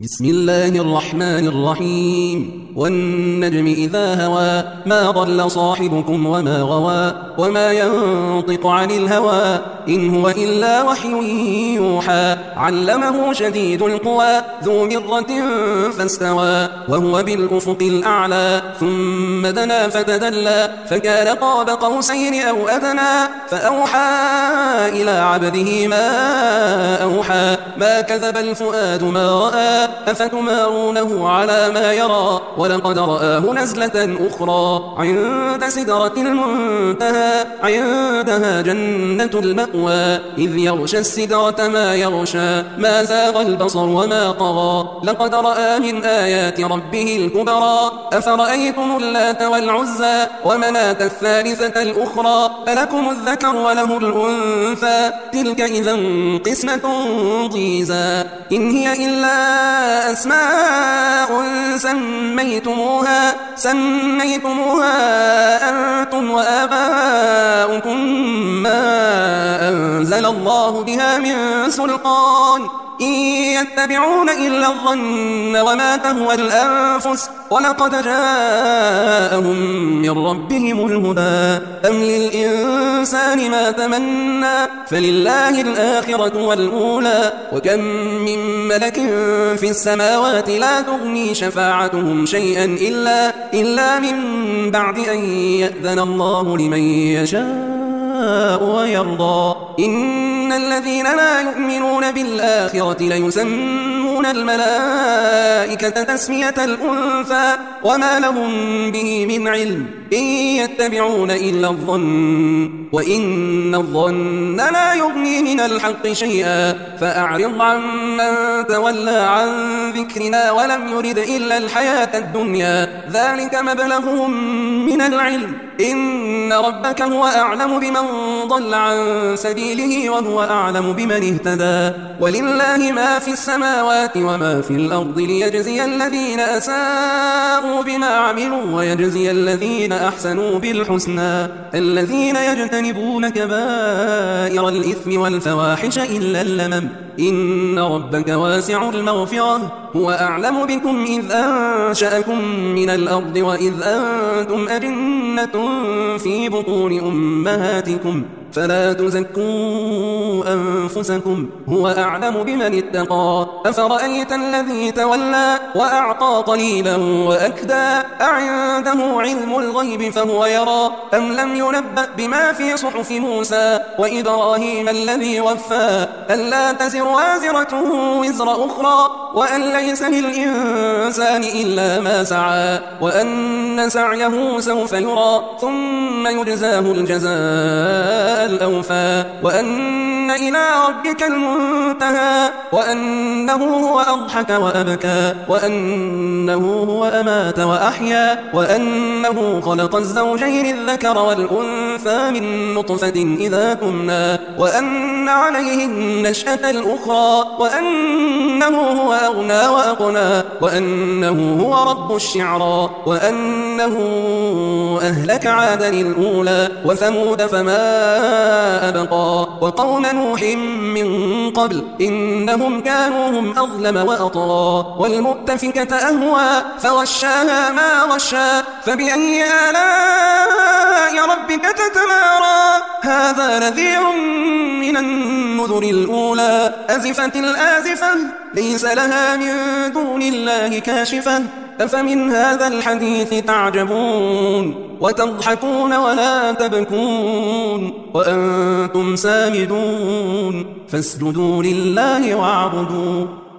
بسم الله الرحمن الرحيم والنجم إذا هوى ما ضل صاحبكم وما غوى وما ينطق عن الهوى إن هو إلا وحي يوحى علمه شديد القوى ذو مرة فاستوى وهو بالأفق الأعلى ثم دنا فتدلى فكان قاب قوسين أو أدنى فأوحى إلى عبده ما أوحى ما كذب الفؤاد ما رأى أفتمارونه على ما يرى ولقد رآه نزلة أخرى عند سدرة المنتهى عندها جنة المأوى إذ يغشى السدرة ما يغشى ما زاغ البصر وما طغى لقد رأى من آيات ربه الكبرى أفرأيتم اللات والعزى ومناة الثالثة الأخرى ألكم الذكر وله الأنثى تلك إذا قسمة ضيزى إن هي إلا أسماء سميتموها أنتم وآباؤكم ما أنزل الله بها من سلطان إن يتبعون إلا الظن وما تهوى الأنفس ولقد جاءهم من ربهم الهدى أم للإنسان ما تمنى فلله الآخرة والأولى وكم من ملك في السماوات لا تغني شفاعتهم شيئا إلا من بعد أن يأذن الله لمن يشاء ويرضى إن الذين لا يؤمنون بالآخرة ليسمون الملائكة تسمية الأنثى وما لهم به من علم إن يتبعون إلا الظن وإن الظن لا يغني من الحق شيئا فأعرض عمن تولى عن ذكرنا ولم يرد إلا الحياة الدنيا ذلك مبلغهم من العلم إن ربك هو أعلم بمن ضل عن سبيله وهو أعلم بمن اهتدى ولله ما في السماوات وما في الأرض ليجزي الذين أساءوا بما عملوا ويجزي الذين أحسنوا بالحسنى الذين يجتنبون كبائر الإثم والفواحش إلا اللمم إن ربك واسع المغفرة هو أعلم بكم إذ أنشأكم من الأرض وإذ أنتم أجنة في بطون أمهاتكم فلا تزكوا أنفسكم هو أعلم بمن اتقى أفرأيت الذي تولى وأعطى قليلا وأكدى أعنده علم الغيب فهو يرى أم لم ينبأ بما في صحف موسى وإبراهيم الذي وفى ألا تزر وازرة وزر أخرى وأن ليس للإنسان إلا ما سعى وأن سعيه سوف يرى ثم يجزاه الجزاء الأوفى وأن إلى ربك المنتهى وأنه هو أضحك وأبكى وأنه هو أمات وأحيا وأنه خلق الزوجين الذكر والأنثى من نطفة إذا تمنى وأن عليه النشأة الأخرى وأنه هو أغنى وأقنى وأنه هو رب الشعرى وأنه أهلك عادا الأولى وثمود فما أبقى وقوم نوح من قبل إنهم كانوا هم أظلم وأطغى والمؤتفكة أهوى فغشاها ما غشى فبأي آلاء ربك تتمارى هذا نذير من النذر الأولى أزفت الآزفة ليس لها من دون الله كاشفة أفمن هذا الحديث تعجبون وتضحكون ولا تبكون وأنتم سامدون فاسجدوا لله واعبدوا